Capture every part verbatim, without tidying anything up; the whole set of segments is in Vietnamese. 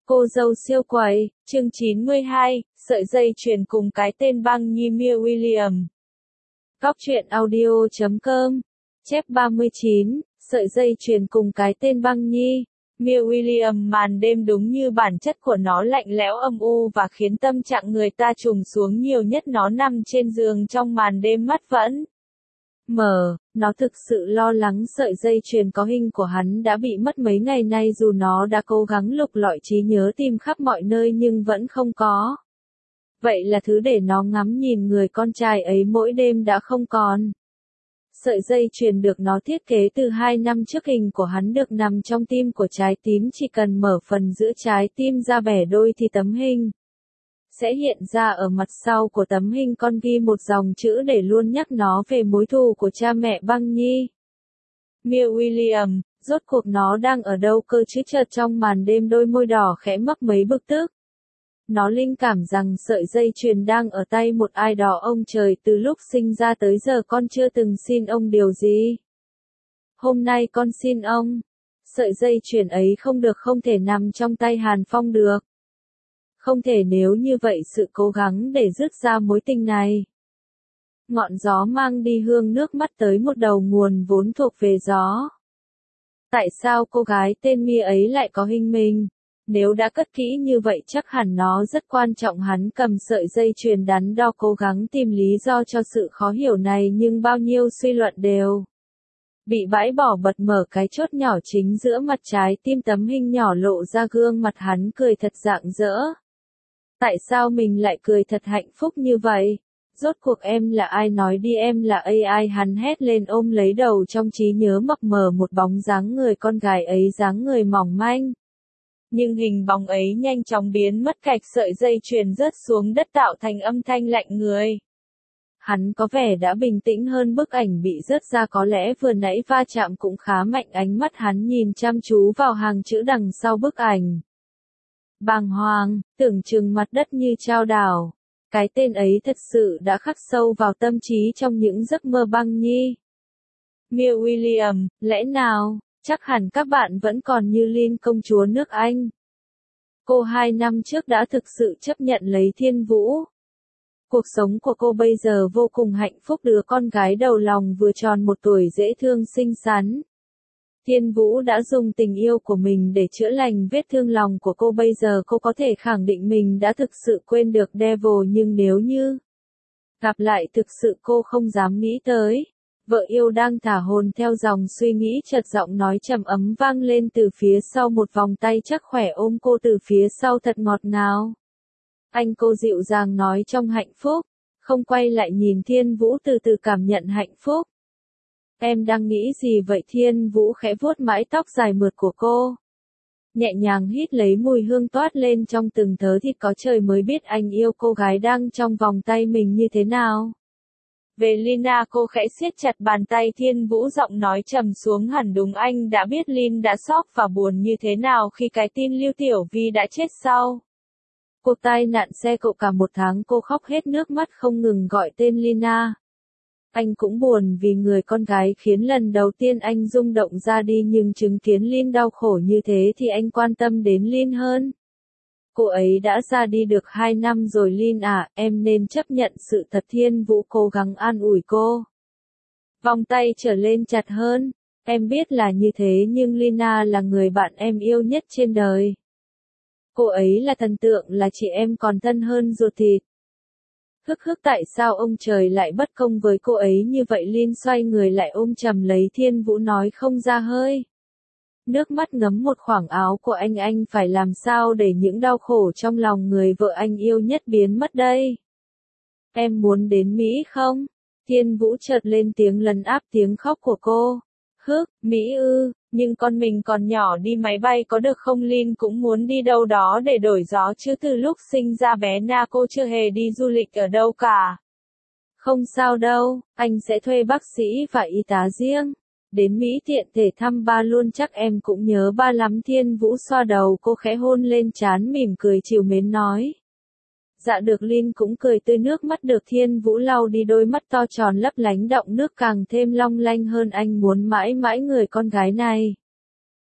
Cô dâu siêu quậy, chương chín mươi hai, sợi dây chuyền cùng cái tên băng nhi Mia William. Góc truyện audio chấm com, chép ba mươi chín, sợi dây chuyền cùng cái tên băng nhi. Mia William màn đêm đúng như bản chất của nó lạnh lẽo âm u và khiến tâm trạng người ta trùng xuống nhiều nhất nó nằm trên giường trong màn đêm mắt vẫn mờ, nó thực sự lo lắng sợi dây chuyền có hình của hắn đã bị mất mấy ngày nay dù nó đã cố gắng lục lọi trí nhớ tìm khắp mọi nơi nhưng vẫn không có. Vậy là thứ để nó ngắm nhìn người con trai ấy mỗi đêm đã không còn. Sợi dây chuyền được nó thiết kế từ hai năm trước hình của hắn được nằm trong tim của trái tím chỉ cần mở phần giữa trái tim ra bẻ đôi thì tấm hình sẽ hiện ra ở mặt sau của tấm hình con ghi một dòng chữ để luôn nhắc nó về mối thù của cha mẹ băng nhi. Mia William, rốt cuộc nó đang ở đâu cơ chứ chợt trong màn đêm đôi môi đỏ khẽ mấp mấy bực tức. Nó linh cảm rằng sợi dây chuyền đang ở tay một ai đó ông trời từ lúc sinh ra tới giờ con chưa từng xin ông điều gì. Hôm nay con xin ông. Sợi dây chuyền ấy không được không thể nằm trong tay Hàn Phong được. Không thể nếu như vậy sự cố gắng để dứt ra mối tình này. Ngọn gió mang đi hương nước mắt tới một đầu nguồn vốn thuộc về gió. Tại sao cô gái tên Mia ấy lại có hình mình? Nếu đã cất kỹ như vậy chắc hẳn nó rất quan trọng. Hắn cầm sợi dây chuyền đắn đo cố gắng tìm lý do cho sự khó hiểu này nhưng bao nhiêu suy luận đều bị bãi bỏ bật mở cái chốt nhỏ chính giữa mặt trái tim tấm hình nhỏ lộ ra gương mặt hắn cười thật rạng rỡ. Tại sao mình lại cười thật hạnh phúc như vậy? Rốt cuộc em là ai nói đi em là a i hắn hét lên ôm lấy đầu trong trí nhớ mập mờ một bóng dáng người con gái ấy dáng người mỏng manh. Nhưng hình bóng ấy nhanh chóng biến mất cạch sợi dây chuyền rớt xuống đất tạo thành âm thanh lạnh người. Hắn có vẻ đã bình tĩnh hơn bức ảnh bị rớt ra có lẽ vừa nãy va chạm cũng khá mạnh ánh mắt hắn nhìn chăm chú vào hàng chữ đằng sau bức ảnh. Bàng hoàng, tưởng chừng mặt đất như chao đảo. Cái tên ấy thật sự đã khắc sâu vào tâm trí trong những giấc mơ băng nhi. Mia William, lẽ nào? Chắc hẳn các bạn vẫn còn như Lynn công chúa nước Anh. Cô hai năm trước đã thực sự chấp nhận lấy Thiên Vũ. Cuộc sống của cô bây giờ vô cùng hạnh phúc đứa con gái đầu lòng vừa tròn một tuổi dễ thương xinh xắn. Thiên Vũ đã dùng tình yêu của mình để chữa lành vết thương lòng của cô bây giờ cô có thể khẳng định mình đã thực sự quên được Devil nhưng nếu như gặp lại thực sự cô không dám nghĩ tới. Vợ yêu đang thả hồn theo dòng suy nghĩ chợt giọng nói trầm ấm vang lên từ phía sau một vòng tay chắc khỏe ôm cô từ phía sau thật ngọt ngào. Anh cô dịu dàng nói trong hạnh phúc, không quay lại nhìn Thiên Vũ từ từ cảm nhận hạnh phúc. Em đang nghĩ gì vậy? Thiên Vũ khẽ vuốt mái tóc dài mượt của cô. Nhẹ nhàng hít lấy mùi hương toát lên trong từng thớ thịt có trời mới biết anh yêu cô gái đang trong vòng tay mình như thế nào. Về Lina cô khẽ siết chặt bàn tay Thiên Vũ giọng nói trầm xuống hẳn đúng anh đã biết Lin đã sốc và buồn như thế nào khi cái tin Lưu Tiểu Vi đã chết sau cuộc tai nạn xe cộ cả một tháng cô khóc hết nước mắt không ngừng gọi tên Lina. Anh cũng buồn vì người con gái khiến lần đầu tiên anh rung động ra đi nhưng chứng kiến Lin đau khổ như thế thì anh quan tâm đến Lin hơn. Cô ấy đã ra đi được hai năm rồi Lin à, em nên chấp nhận sự thật. Thiên Vũ cố gắng an ủi cô. Vòng tay trở lên chặt hơn. Em biết là như thế nhưng Lina là người bạn em yêu nhất trên đời. Cô ấy là thần tượng là chị em còn thân hơn ruột thịt. Hức hức tại sao ông trời lại bất công với cô ấy như vậy? Lin xoay người lại ôm chầm lấy Thiên Vũ nói không ra hơi. Nước mắt ngấm một khoảng áo của anh anh phải làm sao để những đau khổ trong lòng người vợ anh yêu nhất biến mất đây? Em muốn đến Mỹ không? Thiên Vũ chợt lên tiếng lấn áp tiếng khóc của cô. Hức, Mỹ ư, nhưng con mình còn nhỏ đi máy bay có được không? Lin cũng muốn đi đâu đó để đổi gió chứ từ lúc sinh ra bé Na cô chưa hề đi du lịch ở đâu cả. Không sao đâu, anh sẽ thuê bác sĩ và y tá riêng. Đến Mỹ tiện thể thăm ba luôn chắc em cũng nhớ ba lắm. Thiên Vũ xoa đầu cô khẽ hôn lên trán mỉm cười trìu mến nói. Dạ được. Lin cũng cười tươi nước mắt được Thiên Vũ lau đi đôi mắt to tròn lấp lánh đọng nước càng thêm long lanh hơn anh muốn mãi mãi người con gái này.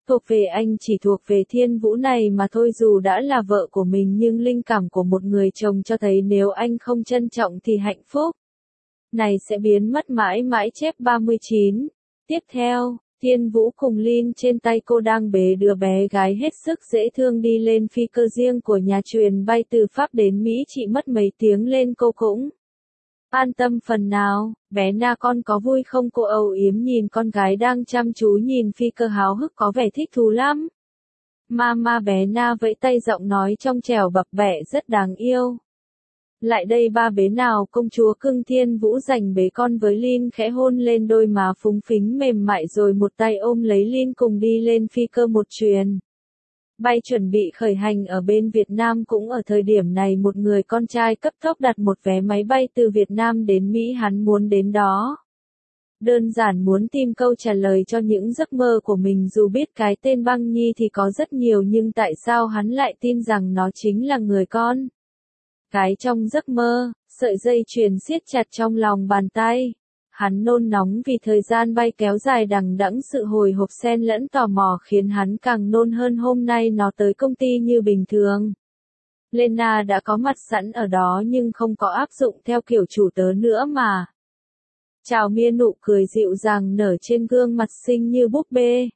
Thuộc về anh chỉ thuộc về Thiên Vũ này mà thôi, dù đã là vợ của mình nhưng linh cảm của một người chồng cho thấy nếu anh không trân trọng thì hạnh phúc này sẽ biến mất mãi mãi. Chép ba mươi chín. Tiếp theo, Thiên Vũ cùng Lin trên tay cô đang bế đứa bé gái hết sức dễ thương đi lên phi cơ riêng của nhà truyền bay từ Pháp đến Mỹ, chỉ mất mấy tiếng lên cô cũng an tâm phần nào. Bé Na con có vui không? Cô âu yếm nhìn con gái đang chăm chú nhìn phi cơ háo hức có vẻ thích thú lắm. Mama, bé Na vẫy tay, giọng nói trong trẻo bập bẹ rất đáng yêu. Lại đây ba bế nào công chúa cưng. Thiên Vũ giành bế con với Lin, khẽ hôn lên đôi má phúng phính mềm mại rồi một tay ôm lấy Lin cùng đi lên phi cơ một chuyền bay chuẩn bị khởi hành ở bên Việt Nam. Cũng ở thời điểm này một người con trai cấp tốc đặt một vé máy bay từ Việt Nam đến Mỹ, hắn muốn đến đó. Đơn giản muốn tìm câu trả lời cho những giấc mơ của mình, dù biết cái tên Băng Nhi thì có rất nhiều nhưng tại sao hắn lại tin rằng nó chính là người con cái trong giấc mơ. Sợi dây chuyền siết chặt trong lòng bàn tay. Hắn nôn nóng vì thời gian bay kéo dài đằng đẵng, sự hồi hộp xen lẫn tò mò khiến hắn càng nôn hơn. Hôm nay nó tới công ty như bình thường. Lena đã có mặt sẵn ở đó nhưng không có áp dụng theo kiểu chủ tớ nữa mà. Chào Mia, nụ cười dịu dàng nở trên gương mặt xinh như búp bê.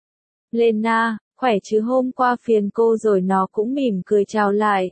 Lena, khỏe chứ, hôm qua phiền cô rồi. Nó cũng mỉm cười chào lại.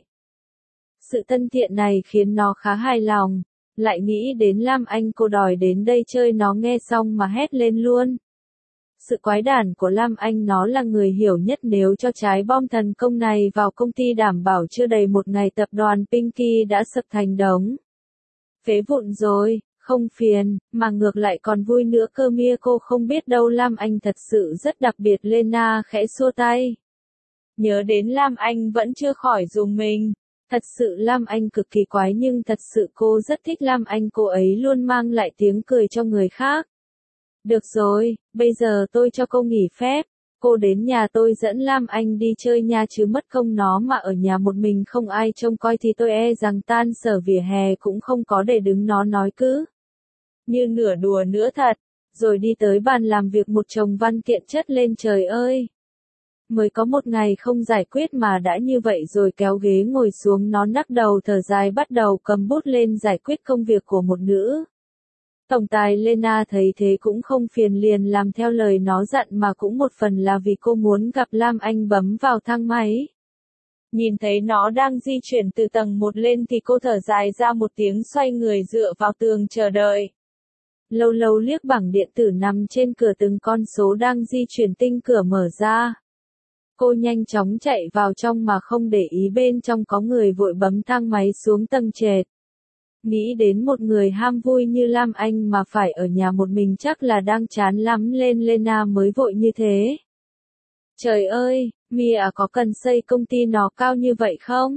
Sự thân thiện này khiến nó khá hài lòng. Lại nghĩ đến Lam Anh, cô đòi đến đây chơi. Nó nghe xong mà hét lên luôn. Sự quái đản của Lam Anh, nó là người hiểu nhất. Nếu cho trái bom thần công này vào công ty, đảm bảo chưa đầy một ngày tập đoàn Pinky đã sập thành đống phế vụn rồi. Không phiền, mà ngược lại còn vui nữa cơ. Mia, cô không biết đâu, Lam Anh thật sự rất đặc biệt. Lena khẽ xua tay. Nhớ đến Lam Anh vẫn chưa khỏi dùng mình. Thật sự Lam Anh cực kỳ quái nhưng thật sự cô rất thích Lam Anh, cô ấy luôn mang lại tiếng cười cho người khác. Được rồi, bây giờ tôi cho cô nghỉ phép. Cô đến nhà tôi dẫn Lam Anh đi chơi nha, chứ mất công nó mà ở nhà một mình không ai trông coi thì tôi e rằng tan sở vỉa hè cũng không có để đứng. Nó nói cứ như nửa đùa nửa thật. Rồi đi tới bàn làm việc, một chồng văn kiện chất lên. Trời ơi! Mới có một ngày không giải quyết mà đã như vậy rồi. Kéo ghế ngồi xuống, nó lắc đầu thở dài, bắt đầu cầm bút lên giải quyết công việc của một nữ tổng tài. Lena thấy thế cũng không phiền, liền làm theo lời nó dặn, mà cũng một phần là vì cô muốn gặp Lam Anh. Bấm vào thang máy. Nhìn thấy nó đang di chuyển từ tầng một lên thì cô thở dài ra một tiếng, xoay người dựa vào tường chờ đợi. Lâu lâu liếc bảng điện tử nằm trên cửa, từng con số đang di chuyển. Tinh cửa mở ra. Cô nhanh chóng chạy vào trong mà không để ý bên trong có người, vội bấm thang máy xuống tầng trệt. Nghĩ đến một người ham vui như Lam Anh mà phải ở nhà một mình chắc là đang chán lắm. Lên Lena mới vội như thế. Trời ơi, Mia có cần xây công ty nó cao như vậy không?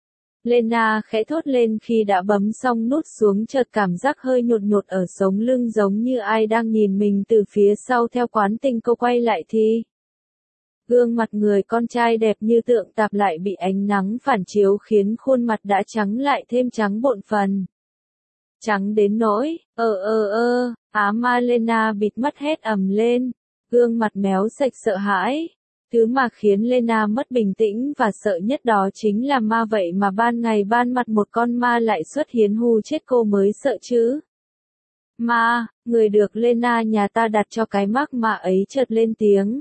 Lena khẽ thốt lên khi đã bấm xong nút xuống, chợt cảm giác hơi nhột nhột ở sống lưng, giống như ai đang nhìn mình từ phía sau. Theo quán tính cô quay lại thì gương mặt người con trai đẹp như tượng tạp lại bị ánh nắng phản chiếu, khiến khuôn mặt đã trắng lại thêm trắng bộn phần. Trắng đến nỗi, ơ ơ ơ, á ma. Lena bịt mắt hét ầm lên. Gương mặt méo sạch sợ hãi. Thứ mà khiến Lena mất bình tĩnh và sợ nhất đó chính là ma, vậy mà ban ngày ban mặt một con ma lại xuất hiện, hù chết cô mới sợ chứ. Ma, người được Lena nhà ta đặt cho cái mác ma ấy chợt lên tiếng.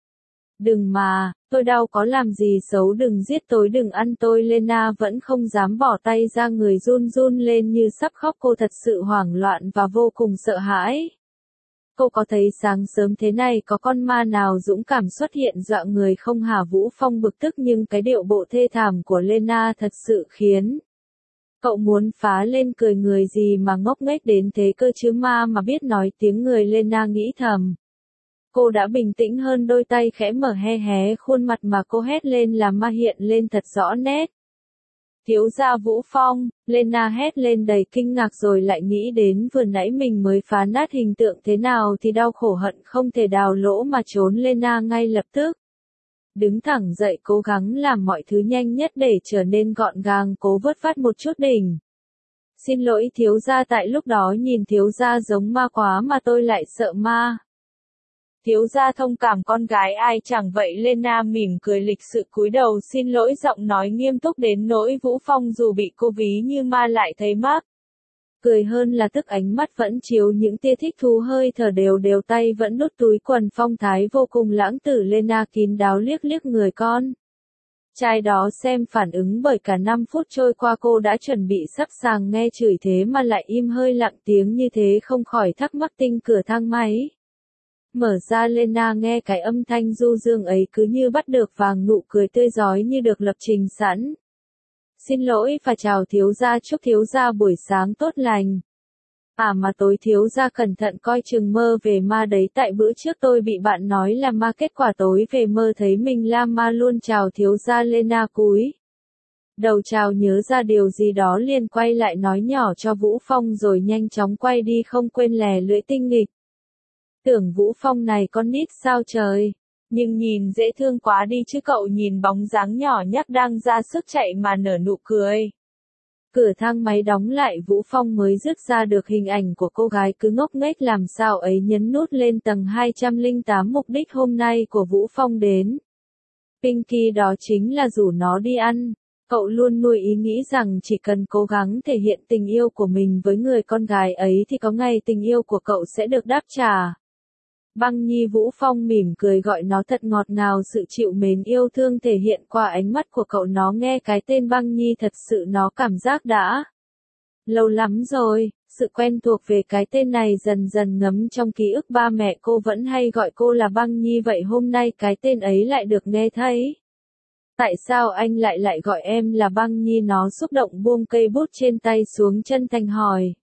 Đừng mà, tôi đâu có làm gì xấu, đừng giết tôi, đừng ăn tôi. Lena vẫn không dám bỏ tay ra, người run run lên như sắp khóc. Cô thật sự hoảng loạn và vô cùng sợ hãi. Cô có thấy sáng sớm thế này có con ma nào dũng cảm xuất hiện dọa người không hả? Vũ Phong bực tức nhưng cái điệu bộ thê thảm của Lena thật sự khiến cậu muốn phá lên cười. Người gì mà ngốc nghếch đến thế cơ chứ, ma mà biết nói tiếng người. Lena nghĩ thầm. Cô đã bình tĩnh hơn, đôi tay khẽ mở hé hé khuôn mặt mà cô hét lên là ma hiện lên thật rõ nét. Thiếu gia Vũ Phong, Lena hét lên đầy kinh ngạc, rồi lại nghĩ đến vừa nãy mình mới phá nát hình tượng thế nào thì đau khổ hận không thể đào lỗ mà trốn. Lena ngay lập tức đứng thẳng dậy, cố gắng làm mọi thứ nhanh nhất để trở nên gọn gàng, cố vớt vát một chút đỉnh. Xin lỗi thiếu gia, tại lúc đó nhìn thiếu gia giống ma quá mà tôi lại sợ ma. thiếu gia thông cảm con gái ai chẳng vậy. Lena mỉm cười lịch sự cúi đầu xin lỗi, giọng nói nghiêm túc đến nỗi Vũ Phong dù bị cô ví như ma lại thấy mắc cười hơn là tức, ánh mắt vẫn chiếu những tia thích thú, hơi thở đều đều, tay vẫn đút túi quần, phong thái vô cùng lãng tử. Lena kín đáo liếc liếc người con trai đó xem phản ứng, bởi cả năm phút trôi qua cô đã chuẩn bị sẵn sàng nghe chửi thế mà lại im hơi lặng tiếng như thế, không khỏi thắc mắc. Tinh cửa thang máy mở ra, Lena nghe cái âm thanh du dương ấy cứ như bắt được vàng, nụ cười tươi rói như được lập trình sẵn. Xin lỗi và chào thiếu gia, chúc thiếu gia buổi sáng tốt lành. À mà tối thiếu gia cẩn thận coi chừng mơ về ma đấy, tại bữa trước tôi bị bạn nói là ma, kết quả tối về mơ thấy mình là ma luôn. Chào thiếu gia. Lena cúi đầu chào, nhớ ra điều gì đó liền quay lại nói nhỏ cho Vũ Phong rồi nhanh chóng quay đi, không quên lè lưỡi tinh nghịch. Tưởng Vũ Phong này con nít sao trời, nhưng nhìn dễ thương quá đi chứ cậu, nhìn bóng dáng nhỏ nhắc đang ra sức chạy mà nở nụ cười. Cửa thang máy đóng lại, Vũ Phong mới dứt ra được hình ảnh của cô gái cứ ngốc nghếch làm sao ấy, nhấn nút lên tầng hai trăm lẻ tám. Mục đích hôm nay của Vũ Phong đến Pinky đó chính là rủ nó đi ăn. Cậu luôn nuôi ý nghĩ rằng chỉ cần cố gắng thể hiện tình yêu của mình với người con gái ấy thì có ngày tình yêu của cậu sẽ được đáp trả. Băng Nhi. Vũ Phong mỉm cười gọi nó thật ngọt ngào, sự chịu mến yêu thương thể hiện qua ánh mắt của cậu. Nó nghe cái tên Băng Nhi thật sự nó cảm giác đã lâu lắm rồi. Sự quen thuộc về cái tên này dần dần ngấm trong ký ức, ba mẹ cô vẫn hay gọi cô là Băng Nhi, vậy hôm nay cái tên ấy lại được nghe thấy. Tại sao anh lại lại gọi em là Băng Nhi? Nó xúc động buông cây bút trên tay xuống, chân thành hỏi.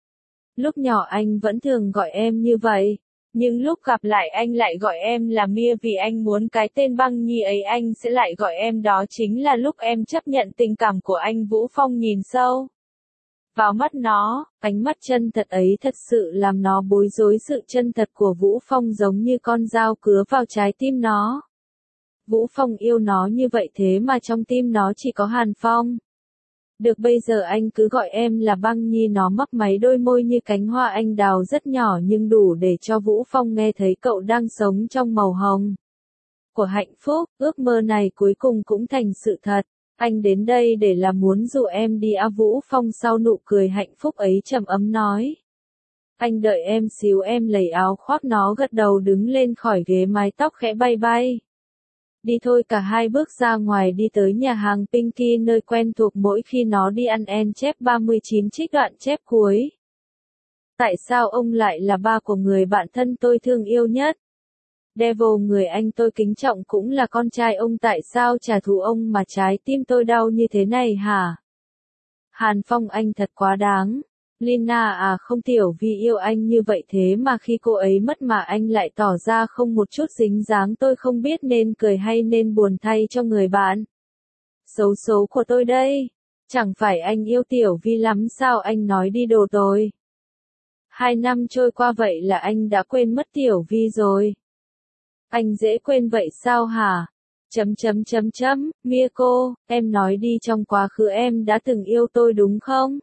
Lúc nhỏ anh vẫn thường gọi em như vậy, nhưng lúc gặp lại anh lại gọi em là Mia, vì anh muốn cái tên Băng Nhi ấy anh sẽ lại gọi em, đó chính là lúc em chấp nhận tình cảm của anh. Vũ Phong nhìn sâu vào mắt nó, ánh mắt chân thật ấy thật sự làm nó bối rối. Sự chân thật của Vũ Phong giống như con dao cứa vào trái tim nó. Vũ Phong yêu nó như vậy thế mà trong tim nó chỉ có Hàn Phong. Được, bây giờ anh cứ gọi em là Băng Nhi. Nó mấp máy đôi môi như cánh hoa anh đào rất nhỏ nhưng đủ để cho Vũ Phong nghe thấy cậu đang sống trong màu hồng của hạnh phúc. Ước mơ này cuối cùng cũng thành sự thật. Anh đến đây để là muốn dụ em đi à? Vũ Phong sau nụ cười hạnh phúc ấy trầm ấm nói. Anh đợi em xíu, em lấy áo khoác. Nó gật đầu đứng lên khỏi ghế, mái tóc khẽ bay bay. Đi thôi. Cả hai bước ra ngoài, đi tới nhà hàng Pinky, nơi quen thuộc mỗi khi nó đi ăn. En chép ba mươi chín trích đoạn chép cuối. Tại sao ông lại là ba của người bạn thân tôi thương yêu nhất? Devil, người anh tôi kính trọng cũng là con trai ông, tại sao trả thù ông mà trái tim tôi đau như thế này hả? Hàn Phong, anh thật quá đáng. Lina à, không, Tiểu Vi yêu anh như vậy thế mà khi cô ấy mất mà anh lại tỏ ra không một chút dính dáng, tôi không biết nên cười hay nên buồn thay cho người bạn xấu số của tôi đây. Chẳng phải anh yêu Tiểu Vi lắm sao? Anh nói đi đồ tôi. Hai năm trôi qua vậy là anh đã quên mất Tiểu Vi rồi. Anh dễ quên vậy sao hả? Chấm chấm chấm chấm, Mia cô, em nói đi, trong quá khứ em đã từng yêu tôi đúng không?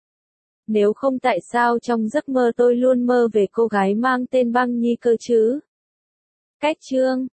Nếu không tại sao trong giấc mơ tôi luôn mơ về cô gái mang tên Băng Nhi cơ chứ? Cách chương